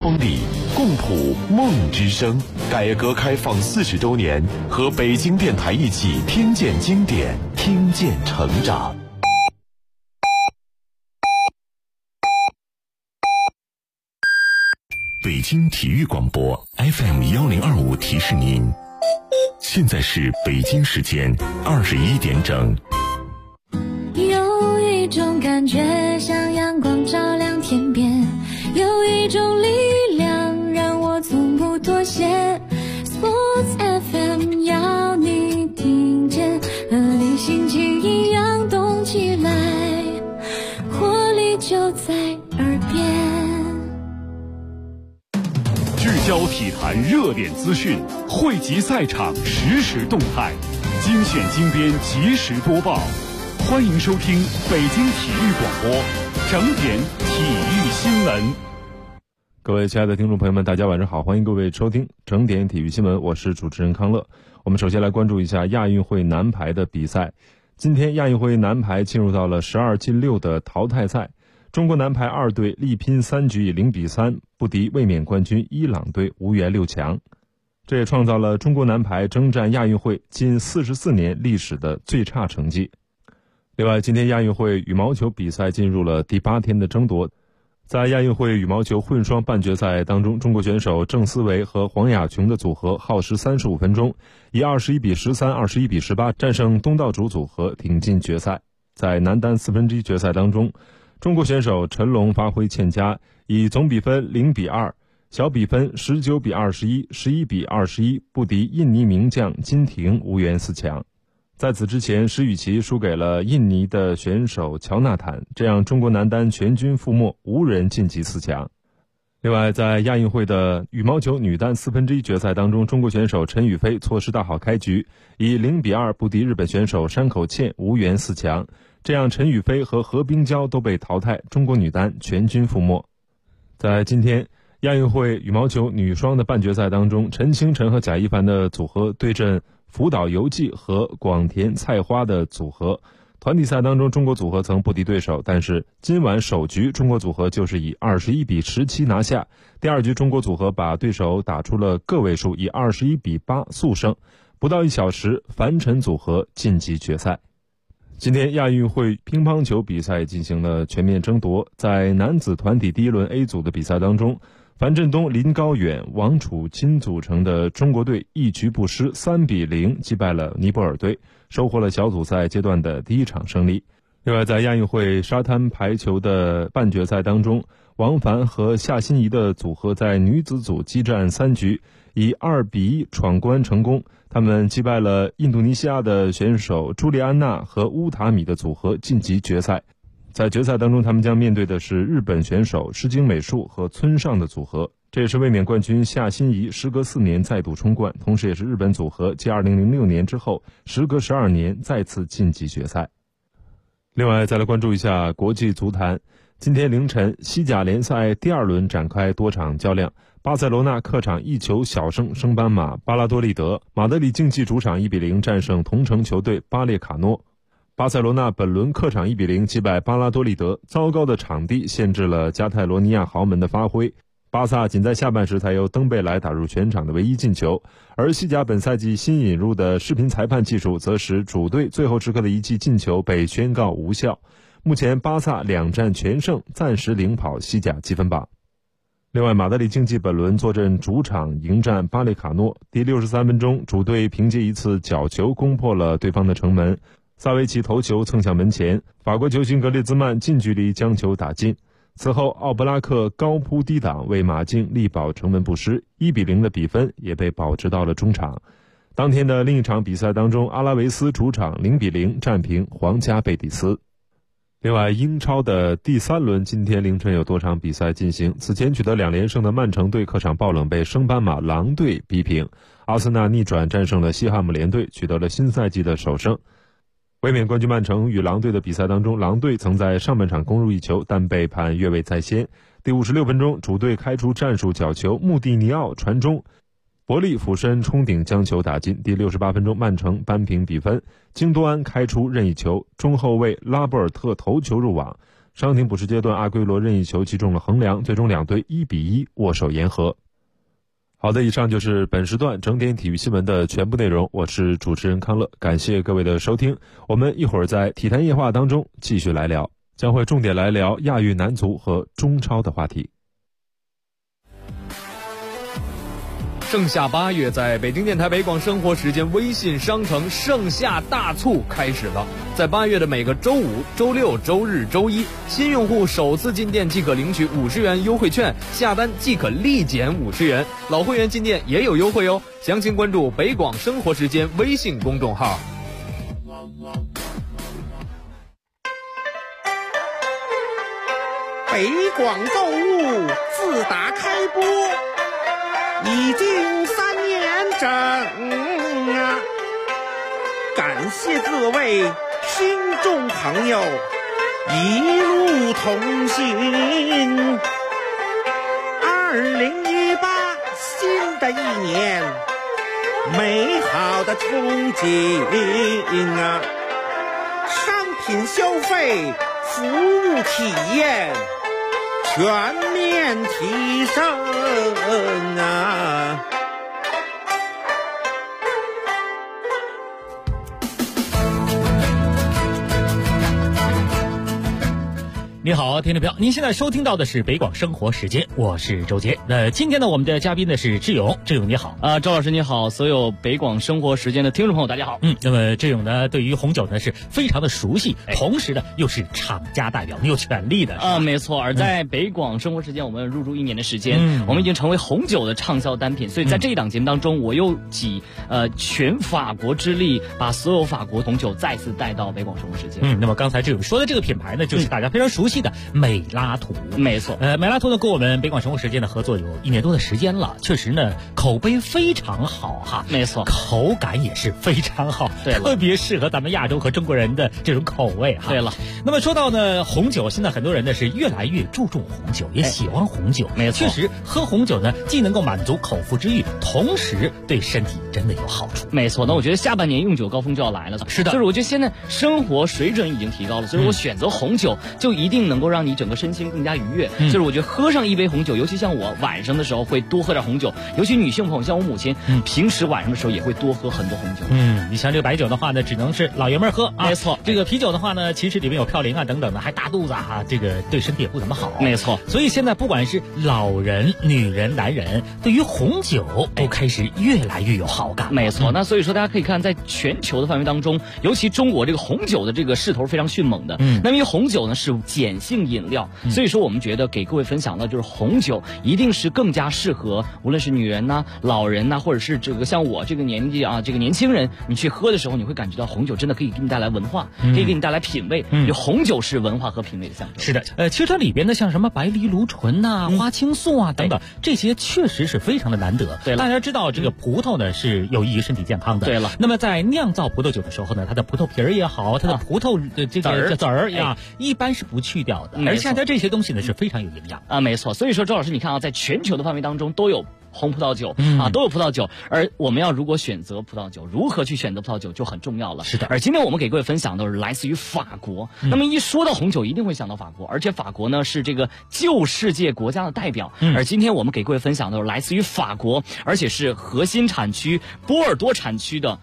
光里，共谱梦之声。改革开放40周年，和北京电台一起听见经典，听见成长。北京体育广播 FM1025提示您，现在是北京时间21点整。 有一种感觉像阳光照亮天边，有一种力量让我从不妥协。 Sports FM 要你听见，和你心情一样动起来，活力就在耳边。 聚焦体坛热点资讯，汇集赛场实时动态，精选精编及时播报。欢迎收听北京体育广播整点体育新闻。 各位亲爱的听众朋友们，大家晚上好，欢迎各位收听整点体育新闻，我是主持人康乐。我们首先来关注一下亚运会男排的比赛。今天亚运会男排进入到了12进6的淘汰赛，中国男排2队力拼3局以0比3不敌卫冕冠军伊朗队，无缘6强。这也创造了中国男排征战亚运会近44年历史的最差成绩。另外，今天亚运会羽毛球比赛进入了第8天的争夺。在亚运会羽毛球混双半决赛当中，中国选手郑思维和黄雅琼的组合耗时35分钟，以21比13、21比18战胜东道主组合，挺进决赛。在男单1/4决赛当中，中国选手陈龙发挥欠佳，以总比分0比2、小比分19比21、11比21不敌印尼名将金廷，无缘4强。在此之前，石宇奇输给了印尼的选手乔纳坦，这样中国男单全军覆没，无人晋级4强。另外，在亚运会的羽毛球女单1/4决赛当中，中国选手陈雨菲错失大好开局，以0比2不敌日本选手山口茜，无缘4强。这样陈雨菲和何冰娇都被淘汰，中国女单全军覆没。在今天亚运会羽毛球女双的半决赛当中，陈清晨和贾一凡的组合对阵福岛由纪和广田菜花的组合。团体赛当中，中国组合曾不敌对手，但是今晚首局中国组合就是以21比17拿下。第2局中国组合把对手打出了个位数，以21比8速胜。不到1小时，樊晨组合晋级决赛。今天亚运会乒乓球比赛进行了全面争夺，在男子团体第1轮 A 组的比赛当中，樊振东、林高远、王楚钦组成的中国队一局不失，3比0击败了尼泊尔队，收获了小组赛阶段的第1场胜利。另外，在亚运会沙滩排球的半决赛当中，王凡和夏欣怡的组合在女子组激战3局，以2比1闯关成功。他们击败了印度尼西亚的选手朱莉安娜和乌塔米的组合，晋级决赛。在决赛当中，他们将面对的是日本选手石井美树和村上的组合，这也是卫冕冠军夏欣怡时隔4年再度冲冠，同时也是日本组合继2006年之后时隔12年再次晋级决赛。另外，再来关注一下国际足坛。今天凌晨，西甲联赛第2轮展开多场较量，巴塞罗那客场1球小胜升班马巴拉多利德，马德里竞技主场1比0战胜同城球队巴列卡诺。巴塞罗那本轮客场1比0击败巴拉多利德，糟糕的场地限制了加泰罗尼亚豪门的发挥，巴萨仅在下半时才由登贝莱打入全场的唯一进球，而西甲本赛季新引入的视频裁判技术则使主队最后时刻的一记进球被宣告无效。目前巴萨2战全胜，暂时领跑西甲积分榜。另外，马德里竞技本轮坐镇主场迎战巴列卡诺，第63分钟，主队凭借一次角球攻破了对方的城门，萨维奇头球蹭向门前，法国球星格列兹曼近距离将球打进。此后，奥布拉克高扑低挡为马竞力保城门不失，1比0的比分也被保持到了中场。当天的另一场比赛当中，阿拉维斯主场0比0战平皇家贝蒂斯。另外，英超的第3轮今天凌晨有多场比赛进行。此前取得2连胜的曼城队客场爆冷被升班马狼队逼平，阿森纳逆转战胜了西汉姆联队，取得了新赛季的首胜。卫冕冠军曼城与狼队的比赛当中，狼队曾在上半场攻入1球，但被判越位在先。第56分钟，主队开出战术角球，穆蒂尼奥传中，伯利俯身冲顶将球打进。第68分钟，曼城扳平比分，京多安开出任意球，中后卫拉波尔特头球入网， 伤停补时阶段，阿圭罗任意球击中了横梁，最终两队1-1握手言和。好的，以上就是本时段整点体育新闻的全部内容，我是主持人康乐，感谢各位的收听。我们一会儿在体坛夜话当中继续来聊，将会重点来聊亚运男足和中超的话题。 盛夏8月，在北京电台北广生活时间微信商城盛夏大促开始了。在8月的每个周五、周六、周日、周一，新用户首次进店即可领取50元优惠券，下单即可立减50元。老会员进店也有优惠哦。详情关注北广生活时间微信公众号。 北广购物自打开播已经3年整啊！感谢各位听众朋友一路同行。2018新的一年，美好的憧憬啊！商品消费、服务体验全面提升啊！ 你好，听众朋友，您现在收听到的是北广生活时间，我是周杰。今天呢，我们的嘉宾呢是志勇，志勇你好。 周老师你好，所有北广生活时间的听众朋友大家好。 那么志勇呢，对于红酒呢是非常的熟悉，同时呢又是厂家代表，你有权利的。 没错。而在北广生活时间，我们入驻1年的时间，我们已经成为红酒的畅销单品。所以在这一档节目当中，我又集全法国之力，把所有法国红酒再次带到北广生活时间。 那么刚才志勇说的这个品牌呢，就是大家非常熟悉的美拉图。 没错。 美拉图呢跟我们北广生活时间的合作有1年多的时间了，确实呢口碑非常好哈。 没错。 口感也是非常好， 对， 特别适合咱们亚洲和中国人的这种口味哈。 对了。 那么说到呢红酒，现在很多人呢是越来越注重红酒，也喜欢红酒。 没错。 确实喝红酒呢既能够满足口腹之欲，同时对身体真的有好处。 没错。那我觉得下半年用酒高峰就要来了。 是的。 就是我觉得现在生活水准已经提高了，所以我选择红酒就一定能够让你整个身心更加愉悦。就是我觉得喝上一杯红酒，尤其像我晚上的时候会多喝点红酒，尤其女性朋友像我母亲，平时晚上的时候也会多喝很多红酒。 你像这个白酒的话呢，只能是老爷们儿喝啊。 没错。 这个啤酒的话呢，其实里面有嘌呤啊等等的，还大肚子啊，这个对身体也不怎么好。 没错。 所以现在不管是老人、女人、男人，对于红酒都开始越来越有好感。 没错。那所以说大家可以看，在全球的范围当中，尤其中国这个红酒的这个势头非常迅猛的。那因为红酒呢是碱性饮料，所以说我们觉得给各位分享的就是红酒一定是更加适合无论是女人呐、老人呐，或者是这个像我这个年纪啊，这个年轻人，你去喝的时候，你会感觉到红酒真的可以给你带来文化，可以给你带来品味。红酒是文化和品味的象征。 是的。其实它里边的像什么白藜芦醇呐、花青素啊等等，这些确实是非常的难得。 对了。 大家知道这个葡萄呢是有益于身体健康的。 对了。 那么在酿造葡萄酒的时候呢，它的葡萄皮儿也好，它的葡萄的这个籽儿呀，一般是不去掉的。而现在这些东西呢是非常有营养啊。没错。所以说周老师，你看啊，在全球的范围当中都有红葡萄酒都有葡萄酒，而我们要如果选择葡萄酒，如何去选择葡萄酒就很重要了。 是的。 而今天我们给各位分享的是来自于法国。那么一说到红酒，一定会想到法国，而且法国呢是这个旧世界国家的代表。而今天我们给各位分享的是来自于法国，而且是核心产区波尔多产区的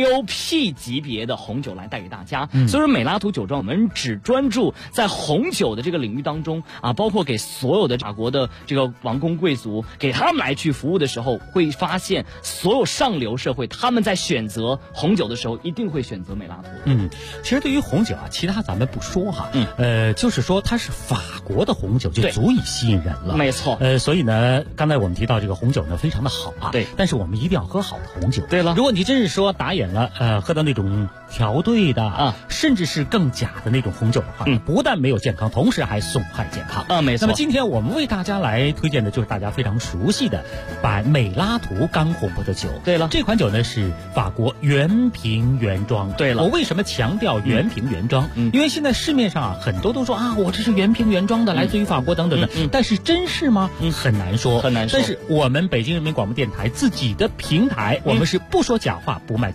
AOP 级别的红酒来带给大家。所以说美拉图酒庄我们只专注在红酒的这个领域当中啊，包括给所有的法国的这个王公贵族，给他们来去服务的时候，会发现所有上流社会他们在选择红酒的时候一定会选择美拉图。 其实对于红酒啊，其他咱们不说哈，就是说它是法国的红酒就足以吸引人了。 没错。 所以呢，刚才我们提到这个红酒呢非常的好啊。 对。 但是我们一定要喝好的红酒。 对了。 如果你真是说打眼了喝到那种调兑的啊，甚至是更假的那种红酒的话，不但没有健康，同时还损害健康。 没错。 那么今天我们为大家来推荐的就是大家非常熟悉的美拉图干红葡萄酒。 对了。 这款酒呢是法国原瓶原装。 对了。 我为什么强调原瓶原装？因为现在市面上啊很多都说啊我这是原瓶原装的，来自于法国等等的，但是真是吗？很难说。 很难说。 但是我们北京人民广播电台自己的平台，我们是不说假话不卖假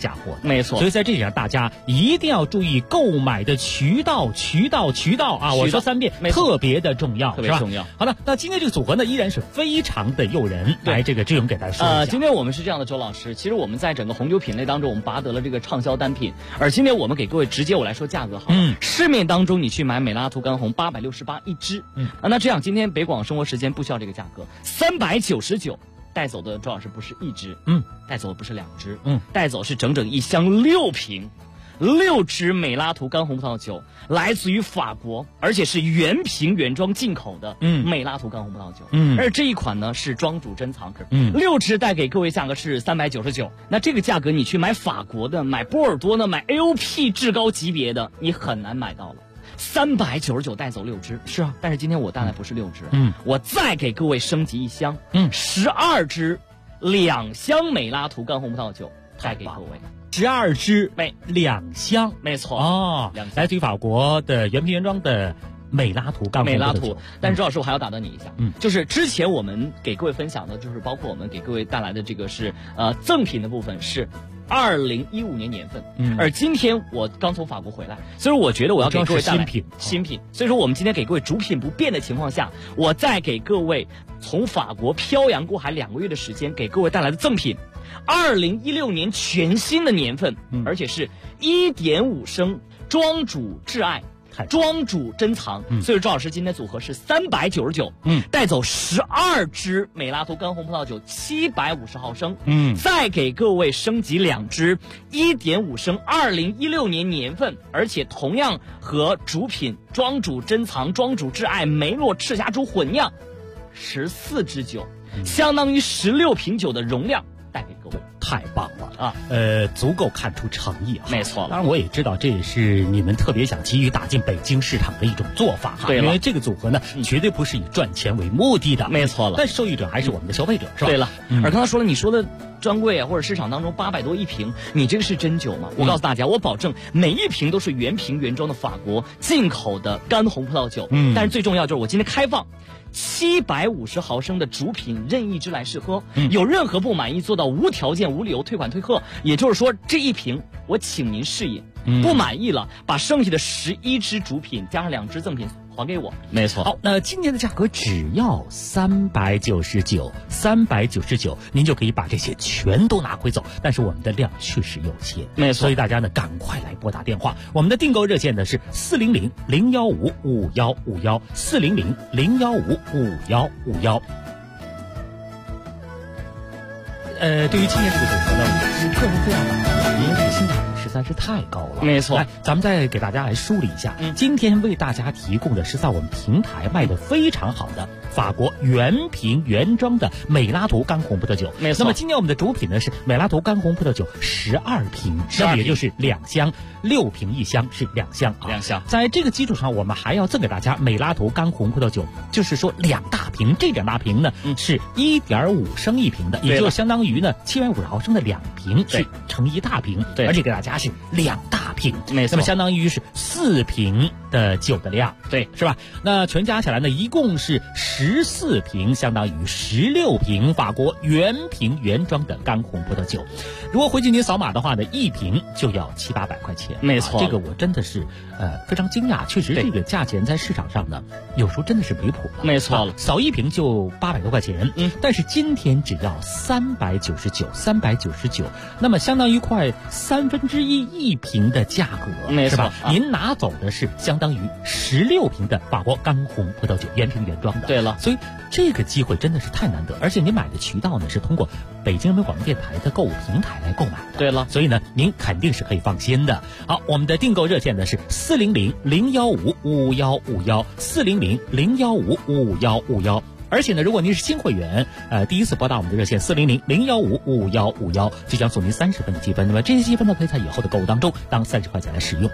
嫁祸的。 没错。 所以在这里大家一定要注意购买的渠道啊！我说3遍，特别的重要， 特别重要。 好的，那今天这个组合呢，依然是非常的诱人。来，这个志勇给大家说一下。 今天我们是这样的，周老师，其实我们在整个红酒品类当中，我们拔得了这个畅销单品。而今天我们给各位直接我来说价格好了。市面当中你去买美拉图干红868一支，那这样今天北广生活时间不需要这个价格，399。带走的周老师不是一支，带走的不是2支，带走是整整一箱6瓶，6支美拉图干红葡萄酒，来自于法国，而且是原瓶原装进口的美拉图干红葡萄酒，而这一款呢是庄主珍藏，6支带给各位价格是399，那这个价格你去买法国的、买波尔多的、买 AOP 至高级别的，你很难买到了。399带走6支，是啊，但是今天我带来不是6支，我再给各位升级一箱，12支2箱美拉图干红葡萄酒带给各位 ，12支2箱， 没错哦，来自于法国的原瓶原装的美拉图干红葡萄酒。 但是周老师我还要打断你一下，就是之前我们给各位分享的，就是包括我们给各位带来的这个是赠品的部分是2015年年份，而今天我刚从法国回来，所以我觉得我要给各位带来新品，所以说我们今天给各位主品不变的情况下，我再给各位从法国漂洋过海2个月的时间给各位带来的赠品，2016年全新的年份，而且是1.5升庄主挚爱。庄主珍藏，所以周老师今天组合是399，带走12支美拉图干红葡萄酒750毫升，再给各位升级2支1.5升2016年年份，而且同样和主品庄主珍藏、庄主挚爱梅洛赤霞珠混酿14支酒，相当于16瓶酒的容量带给各位。 太棒了啊！足够看出诚意啊！ 没错， 当然我也知道这也是你们特别想急于打进北京市场的一种做法哈。 对了， 因为这个组合呢，绝对不是以赚钱为目的的。 没错了， 但受益者还是我们的消费者，是吧？ 对了，而刚才说了，你说的专柜啊，或者市场当中800多一瓶，你这个是真酒吗？我告诉大家，我保证每一瓶都是原瓶原装的法国进口的干红葡萄酒。但是最重要就是我今天开放750毫升的主品任意支来试喝，有任何不满意做到无条件无理由退款退货，也就是说这一瓶我请您试饮，不满意了把剩下的11支主品加上2支赠品还给我。 没错。好，那今天的价格只要399，您就可以把这些全都拿回走。但是我们的量确实有限， 没错， 所以大家呢赶快来拨打电话。我们的订购热线呢是400-015-5151，400-015-5151。对于今年这个组合呢，我是个人非常满意，因为这个性价比实在是太高了。 没错， 来，咱们再给大家来梳理一下，今天为大家提供的是在我们平台卖的非常好的法国原瓶原装的美拉图干红葡萄酒。 没错。 那么今天我们的主品呢是美拉图干红葡萄酒12瓶，那么也就是2箱，6瓶1箱是2箱啊。 2箱。在这个基础上，我们还要赠给大家美拉图干红葡萄酒，就是说2大瓶，这2大瓶呢是1.5升1瓶的，也就相当于呢750毫升的2瓶是成1大瓶， 对， 而且给大家是2大瓶， 没错， 那么相当于是4瓶的酒的量， 对， 是吧？那全加起来呢，一共是14瓶，相当于16瓶法国原瓶原装的干红葡萄酒。如果回去您扫码的话呢，一瓶就要700-800块钱， 没错， 这个我真的是非常惊讶，确实这个价钱在市场上呢，有时候真的是离谱了， 没错了， 扫一瓶就800多块钱，但是今天只要399，那么相当于快1/3一瓶的价格，是吧？您拿走的是相当于16瓶的法国干红葡萄酒，原瓶原装的。 对了， 所以这个机会真的是太难得，而且您买的渠道呢是通过北京人民广播电台的购物平台来购买的。 对了， 所以呢您肯定是可以放心的。好，我们的订购热线呢是400-015-5151，400-015-5151。而且呢，如果您是新会员，第一次拨打我们的热线400-015-5151，就将送您30分的积分。那么这些积分呢，可以在以后的购物当中当30块钱来使用。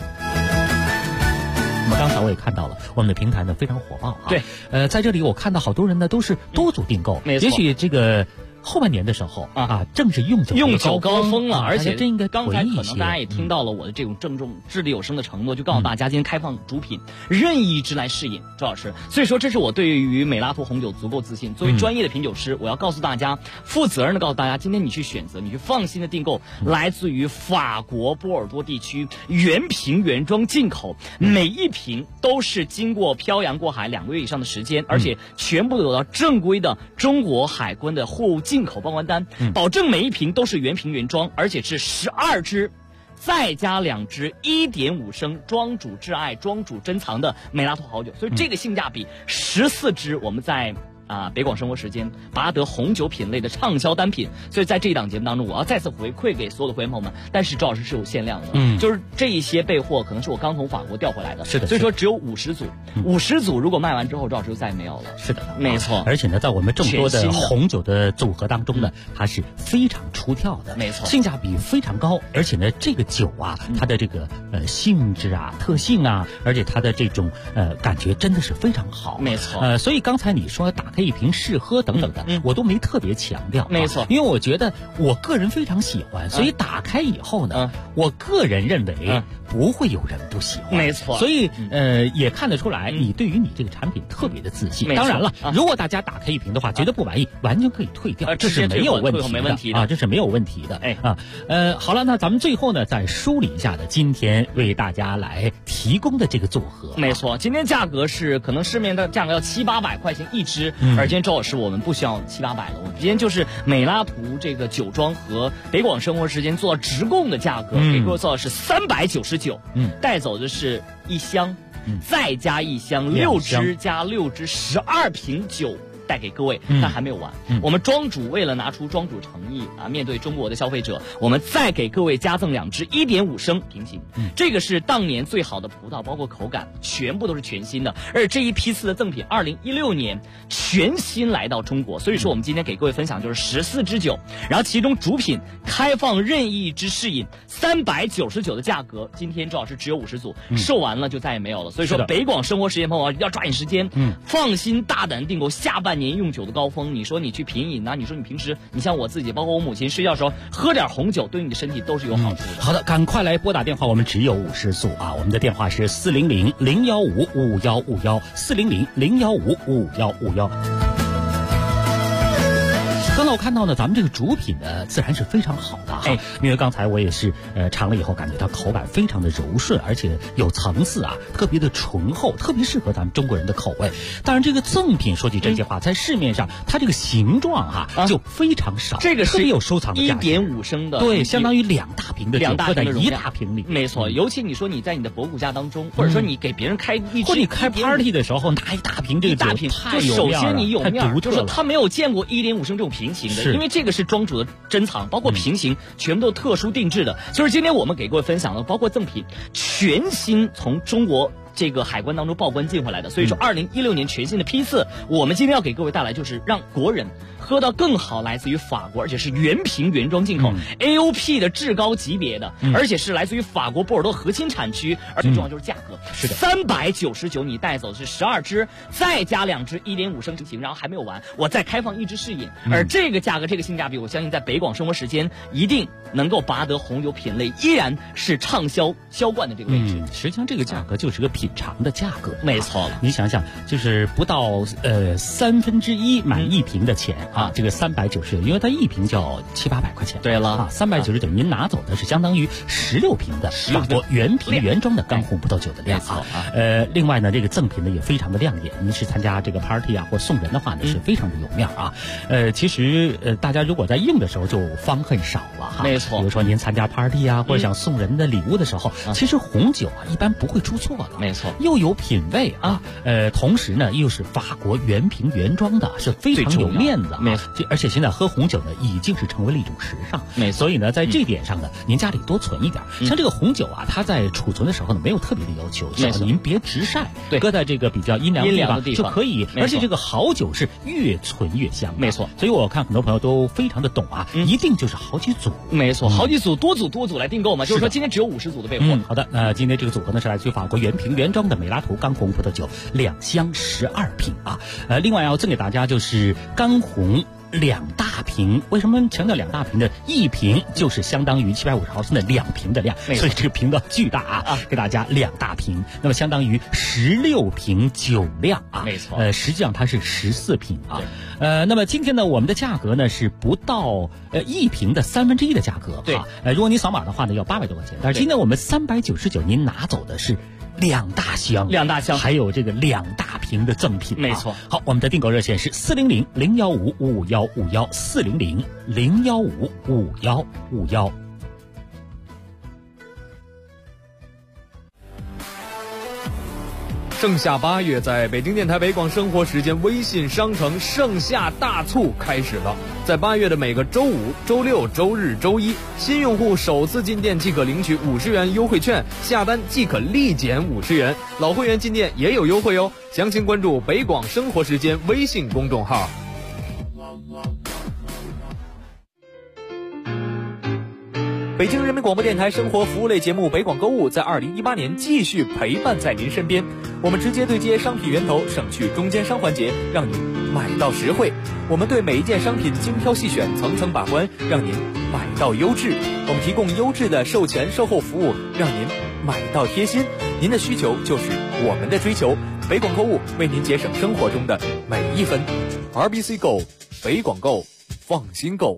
那么刚才我也看到了，我们的平台呢非常火爆啊。 对， 在这里我看到好多人呢都是多组订购， 没错， 也许这个后半年的时候正是用酒高峰了，而且这应该刚才可能大家也听到了我的这种郑重掷地有声的承诺，就告诉大家今天开放主品任意一支来试饮，周老师。所以说这是我对于美拉图红酒足够自信。作为专业的品酒师，我要告诉大家，负责任的告诉大家，今天你去选择，你去放心的订购来自于法国波尔多地区原瓶原装进口，每一瓶都是经过漂洋过海2个月以上的时间，而且全部都有到正规的中国海关的货物进口报关单，保证每一瓶都是原瓶原装，而且是12支再加2支1.5升庄主挚爱庄主珍藏的美拉图好酒，所以这个性价比14支我们在北广生活时间拔得红酒品类的畅销单品。所以在这一档节目当中，我要再次回馈给所有的会员朋友们，但是周老师是有限量的，就是这一些备货可能是我刚从法国调回来的， 是的， 所以说只有50组，50组如果卖完之后，周老师就再也没有了。 是的， 没错。 而且呢，在我们众多的红酒的组合当中呢，它是非常出挑的， 没错， 性价比非常高，而且呢，这个酒它的这个性质特性而且它的这种感觉真的是非常好， 没错。 所以刚才你说打开一瓶试喝等等的，我都没特别强调， 没错， 因为我觉得我个人非常喜欢，所以打开以后呢，我个人认为不会有人不喜欢， 没错。 所以也看得出来你对于你这个产品特别的自信。当然了，如果大家打开一瓶的话，觉得不满意，完全可以退掉，这是没有问题的，这是没有问题的。好了，那咱们最后呢，再梳理一下的今天为大家来提供的这个组合， 没错，今天价格是可能市面的价格要700-800块钱一支，而今天周老师我们不需要700-800了，我们今天就是美拉图这个酒庄和北广生活时间做直供的价格，给各位做的是399，带走的是1箱，再加1箱，6支加6支，12瓶酒。带给各位，但还没有完。我们庄主为了拿出庄主诚意面对中国的消费者，我们再给各位加赠2支1.5升瓶型。这个是当年最好的葡萄，包括口感全部都是全新的。而这一批次的赠品，2016年全新来到中国，所以说我们今天给各位分享就是14支酒，然后其中主品开放任意之试饮，399的价格，今天周老师只有50组，售完了就再也没有了。所以说北广生活时间朋友要抓紧时间，放心大胆订购下半年用酒的高峰。你说你去品饮你说你平时你像我自己，包括我母亲睡觉的时候喝点红酒，对你的身体都是有好处的。 好的，赶快来拨打电话，我们只有50组我们的电话是400-015-5151，400-015-5151。刚才我看到呢，咱们这个主品呢，自然是非常好的因为刚才我也是尝了以后，感觉它口感非常的柔顺，而且有层次特别的醇厚，特别适合咱们中国人的口味。当然，这个赠品说句真心话，在市面上它这个形状就非常少， 这个是特别有收藏的价值 ，1.5升的， 对，相当于2大瓶的酒， 搁在 1大瓶里， 没错。尤其你说你在你的博古家当中，或者说你给别人开一支， 或者你开 party 的时候拿1大瓶这个酒，太有面了， 首先你有面， 就是他没有见过1.5升这种瓶型的，因为这个是庄主的珍藏，包括瓶型全部都特殊定制的。所以今天我们给各位分享的，包括赠品全新从中国这个海关当中报关进回来的。所以说2016年全新的批次，我们今天要给各位带来就是让国人喝到更好，来自于法国，而且是原瓶原装进口，AOP 的至高级别的，而且是来自于法国波尔多核心产区，而且重要就是价格， 是的 ，399你带走的是12支，再加2支1.5升瓶型，然后还没有完，我再开放1支试饮，而这个价格这个性价比，我相信在北广生活时间一定能够拔得红酒品类依然是畅销销冠的这个位置。 实际上这个价格就是个品尝的价格， 没错了。 你想想，就是不到1/3买1瓶的钱这个390，因为它1瓶就要700-800块钱。 对了 ，390您拿走的是相当于16瓶的法国原瓶原装的干红葡萄酒的量另外呢，这个赠品呢也非常的亮眼。您是参加这个 party或送人的话呢，是非常的有面其实大家如果在用的时候就方恨少了没错。 比如说您参加 party或者想送人的礼物的时候，其实红酒一般不会出错的， 没错， 又有品味同时呢又是法国原瓶原装的，是非常有面子没错。 而且现在喝红酒呢已经是成为了一种时尚，所以呢在这点上呢，您家里多存一点。像这个红酒它在储存的时候呢没有特别的要求，只要您别直晒，搁在这个比较阴凉的地方就可以。而且这个好酒是越存越香， 没错。 所以我看很多朋友都非常的懂一定就是好几组， 没错，好几组多组来订购嘛，就是说今天只有50组的备货。 好的，今天这个组合呢是来自于法国原瓶原装的美拉图干红葡萄酒2箱12瓶另外要赠给大家就是干红2大大瓶。为什么强调2大瓶呢？1瓶就是相当于750毫升的2瓶的量，所以这个瓶子巨大啊，给大家2大瓶，那么相当于16瓶酒量啊。 没错， 实际上它是14瓶啊。那么今天呢，我们的价格呢是不到1瓶的1/3的价格。 对， 如果你扫码的话呢，要800多块钱，但是今天我们399，您拿走的是2大箱，还有这个2大瓶的赠品。 没错。 好，我们的订购热线是400-015-5151，400-015-5151。 盛夏8月，在北京电台北广生活时间微信商城盛夏大促开始了。在8月的每个周五、周六、周日、周一，新用户首次进店即可领取50元优惠券，下单即可立减50元。老会员进店也有优惠哦。详情关注北广生活时间微信公众号。北京人民广播电台生活服务类节目北广购物在2018年继续陪伴在您身边。我们直接对接商品源头，省去中间商环节，让您买到实惠。我们对每一件商品精挑细选，层层把关，让您买到优质。我们提供优质的售前售后服务，让您买到贴心。您的需求就是我们的追求。北广购物为您节省生活中的每一分。RBC 购，北广购，放心购。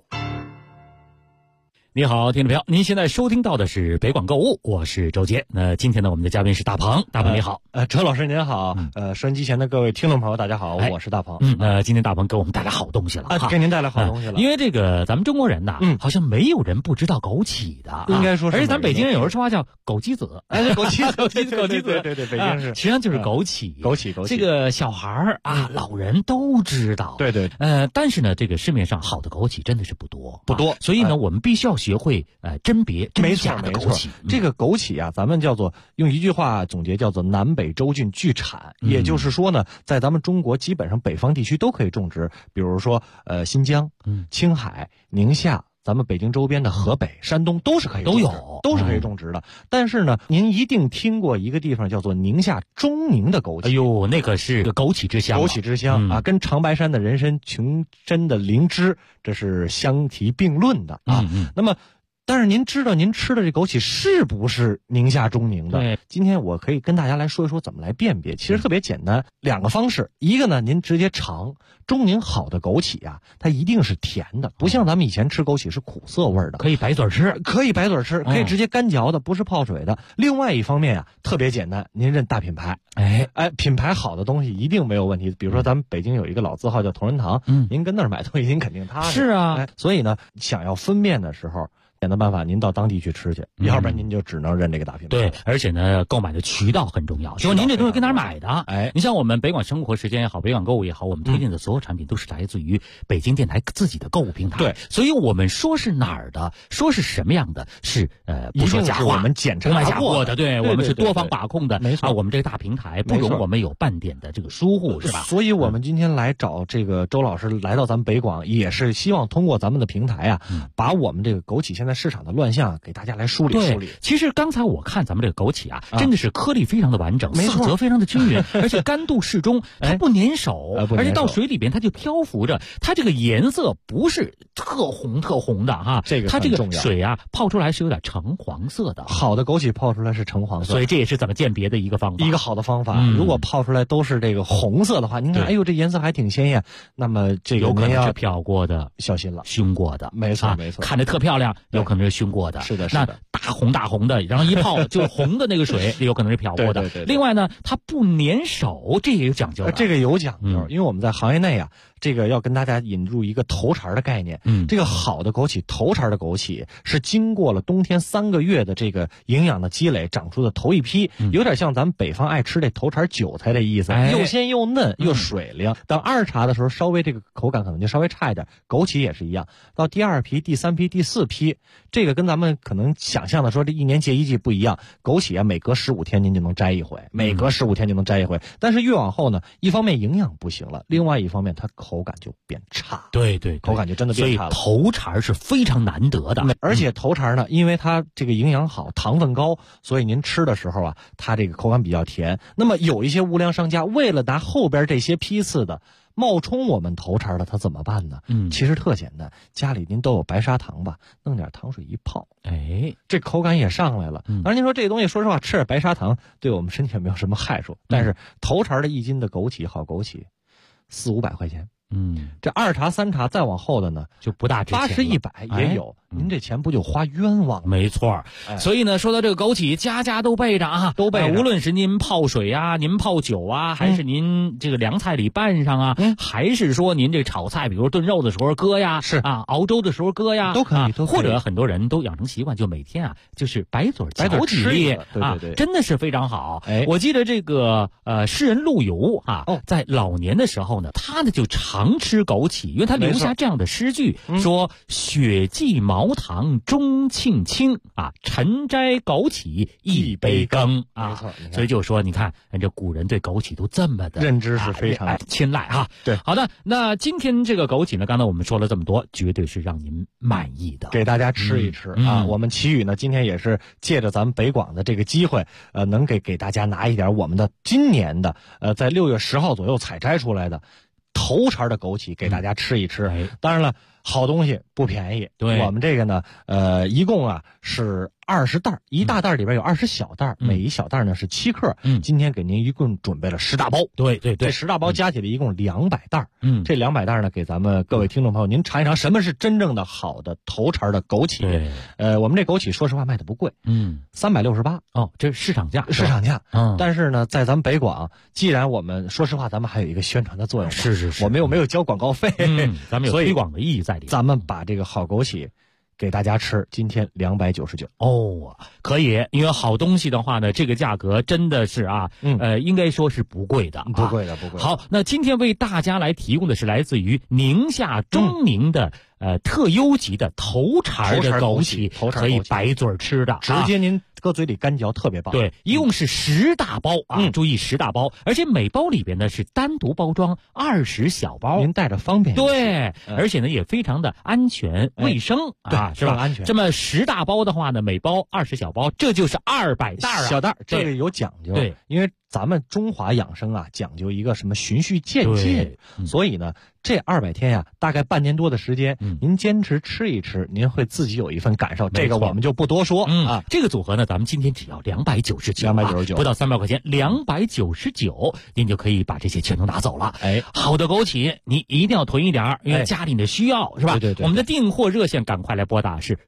你好，听众朋友，您现在收听到的是北广购物，我是周杰。那今天呢，我们的嘉宾是大鹏，大鹏你好。 周老师您好，收音机前的各位听众朋友大家好，我是大鹏。 今天大鹏给我们带来好东西了给您带来好东西了。 因为这个咱们中国人呐，好像没有人不知道枸杞的， 应该说是。 而且咱北京人有人说话叫枸杞子， 枸杞子，对，北京是， 实际上就是枸杞， 枸杞。 这个小孩啊，老人都知道。 对。 但是呢，这个市面上好的枸杞真的是不多，所以呢，我们必须要学会甄别真假的枸杞。 这个枸杞啊，咱们叫做用一句话总结，叫做南北洲郡俱产。也就是说呢，在咱们中国基本上北方地区都可以种植，比如说新疆、青海、宁夏，咱们北京周边的河北、山东都是可以种植，都是可以种植的。但是呢，您一定听过一个地方叫做宁夏中宁的枸杞。 哎呦，那个是枸杞之乡， 枸杞之乡啊，跟长白山的人参、琼珍的灵芝，这是相提并论的啊。那么但是您知道您吃的这枸杞是不是宁夏中宁的？ 对， 今天我可以跟大家来说一说怎么来辨别。其实特别简单，2个方式。一个呢，您直接尝中宁好的枸杞啊，它一定是甜的，不像咱们以前吃枸杞是苦涩味的。 可以白嘴吃， 可以直接干嚼的，不是泡水的。另外一方面啊，特别简单，您认大品牌。品牌好的东西一定没有问题。比如说咱们北京有一个老字号叫同仁堂，您跟那儿买东西您肯定踏实。 是啊， 所以呢，想要分辨的时候，简单办法，您到当地去吃去，要不然您就只能认这个大品牌。 对，而且呢，购买的渠道很重要，就是您这东西跟哪儿买的。你像我们北广生活时间也好，北广购物也好，我们推荐的所有产品都是来自于北京电台自己的购物平台。 对， 所以我们说是哪儿的，说是什么样的，是不说假话， 我们检查过的。对，我们是多方把控的。 没错， 我们这个大平台不容我们有半点的这个疏忽，是吧？ 所以我们今天来找这个周老师来到咱们北广，也是希望通过咱们的平台啊，把我们这个枸杞现在市场的乱象给大家来梳理。 其实刚才我看咱们这个枸杞啊，真的是颗粒非常的完整，色泽非常的均匀，而且干度适中，它不粘手，而且到水里边它就漂浮着，它这个颜色不是特红的哈，它这个水啊泡出来是有点橙黄色的。 好的枸杞泡出来是橙黄色， 所以这也是怎么鉴别的一个方法， 一个好的方法。如果泡出来都是这个红色的话，您看，哎呦，这颜色还挺鲜艳，那么这个有可能是漂过的， 小心了， 熏过的， 没错， 看着特漂亮，有可能是熏过的。 是的， 那大红的，然后一泡就红的那个水，有可能是漂过的。另外呢，它不粘手，这也有讲究。 这个有讲究，因为我们在行业内啊，这个要跟大家引入一个头茬的概念。这个好的枸杞，头茬的枸杞是经过了冬天3个月的这个营养的积累长出的头一批，有点像咱们北方爱吃这头茬韭菜的意思，又鲜又嫩又水灵。到2茬的时候，稍微这个口感可能就稍微差一点。枸杞也是一样，到第2批、第3批、第4批，这个跟咱们可能想象的说这1年结一季不一样。枸杞啊，每隔15天您就能摘一回，但是越往后呢，一方面营养不行了，另外一方面它口感就变差。 对， 口感就真的变差了。 所以头茬是非常难得的， 而且头茬呢，因为它这个营养好，糖分高，所以您吃的时候啊，它这个口感比较甜。那么有一些无良商家为了拿后边这些批次的冒充我们头茬的他怎么办呢？其实特简单，家里您都有白砂糖吧，弄点糖水一泡，这口感也上来了。当然您说这东西说实话吃点白砂糖对我们身体也没有什么害处，但是头茬的1斤的枸杞，好枸杞400-500块钱。这2茶3茶再往后的呢， 就不大值钱了 ，80、100也有。您这钱不就花冤枉了？ 没错。所以呢，说到这个枸杞，家家都备着啊， 都备着。 无论是您泡水啊，您泡酒啊，还是您这个凉菜里拌上啊，还是说您这炒菜，比如炖肉的时候搁呀， 是啊，熬粥的时候搁呀， 都可以。 或者很多人都养成习惯，就每天啊，就是白嘴嚼几粒啊，真的是非常好。我记得这个诗人陆游啊，在老年的时候呢，他呢就常吃枸杞。因为他留下这样的诗句，说雪霁茅堂钟磬清啊，晨摘枸杞一杯羹啊。 没错， 所以就说你看这古人对枸杞都这么的认知是非常青睐啊。 对， 好的，那今天这个枸杞呢，刚才我们说了这么多，绝对是让您满意的， 给大家吃一吃啊。我们奇宇呢，今天也是借着咱们北广的这个机会，能给大家拿一点我们的今年的在6月10号左右采摘出来的头茬的枸杞给大家吃一吃。当然了，好东西不便宜。 对， 我们这个呢，一共啊是20袋，一大袋里边有20小袋，每一小袋呢是7克。今天给您一共准备了10大包。 对， 这10大包加起来一共200袋。这200袋呢，给咱们各位听众朋友，您尝一尝什么是真正的好的头茬的枸杞。 对， 我们这枸杞说实话卖的不贵，368。 这是市场价。 但是呢，在咱们北广，既然我们说实话，咱们还有一个宣传的作用。 是， 我们又没有交广告费， 咱们有推广的意义在里。 咱们把这个好枸杞给大家吃，今天299。 可以，因为好东西的话呢，这个价格真的是啊，应该说是不贵的， 不贵的。 好，那今天为大家来提供的是来自于宁夏钟宁的特优级的头茬的枸杞，可以白嘴吃的， 直接您搁嘴里干嚼，特别棒。 对，一共是10大包啊，注意10大包，而且每包里边呢是单独包装20小包， 您带着方便。 对，而且呢也非常的安全卫生啊，是吧？ 安全。 这么10大包的话呢，每包20小包，这就是200袋啊， 小袋，这个有讲究。 对， 因为咱们中华养生啊，讲究一个什么循序渐进，所以呢，这200天呀，大概半年多的时间，您坚持吃一吃，您会自己有一份感受。这个我们就不多说啊。 这个组合呢，咱们今天只要299，不到300块钱，299，您就可以把这些全都拿走了。好的枸杞，你一定要囤一点，因为家里的需要是吧？ 对。 我们的订货热线赶快来拨打是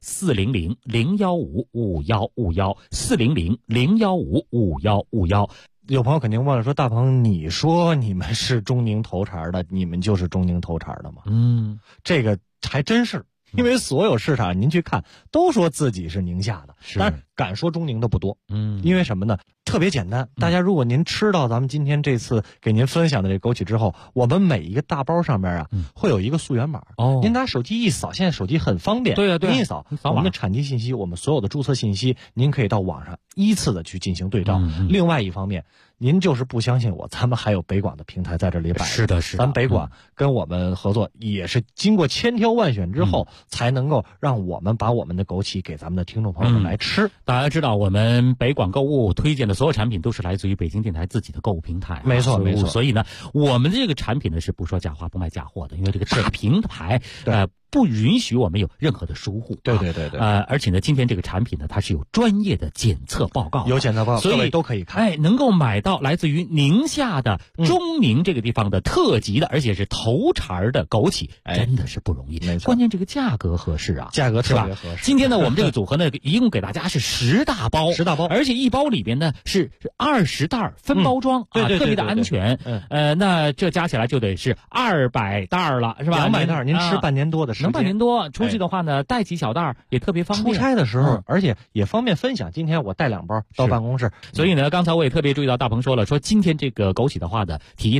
400-015-5151，400-015-5151。 有朋友肯定问了，说大鹏，你说你们是钟宁头茬的，你们就是钟宁头茬的吗？这个还真是，因为所有市场您去看，都说自己是宁夏的，但是敢说钟宁的不多。因为什么呢？特别简单，大家如果您吃到咱们今天这次给您分享的这枸杞之后，我们每一个大包上面啊，会有一个溯源码。您拿手机一扫，现在手机很方便。 对， 您一扫我们的产地信息，我们所有的注册信息，您可以到网上依次的去进行对照。另外一方面，您就是不相信我，咱们还有北广的平台在这里摆。 是的， 咱北广跟我们合作，也是经过千挑万选之后，才能够让我们把我们的枸杞给咱们的听众朋友们来吃。 大家知道，我们北广购物推荐的所有产品都是来自于北京电台自己的购物平台。 没错。 所以呢，我们这个产品呢是不说假话不卖假货的，因为这个大平台不允许我们有任何的疏忽。 对。 而且呢，今天这个产品呢，它是有专业的检测报告， 有检测报告， 所以各位都可以看。 能够买到来自于宁夏的钟宁这个地方的特级的，而且是头茬的枸杞，真的是不容易。 没错， 关键这个价格合适啊， 价格特别合适。 今天呢，我们这个组合呢，一共给大家是10大包，而且一包里边呢是20袋分包装啊，特别的安全。那这加起来就得是200袋了，是吧？ 200袋，您吃半年多的时间， 能半年多。出去的话呢，带几小袋也特别方便。 出差的时候，而且也方便分享。今天我带2包到办公室， 所以呢，刚才我也特别注意到大鹏说了，说今天这个枸杞的话呢，提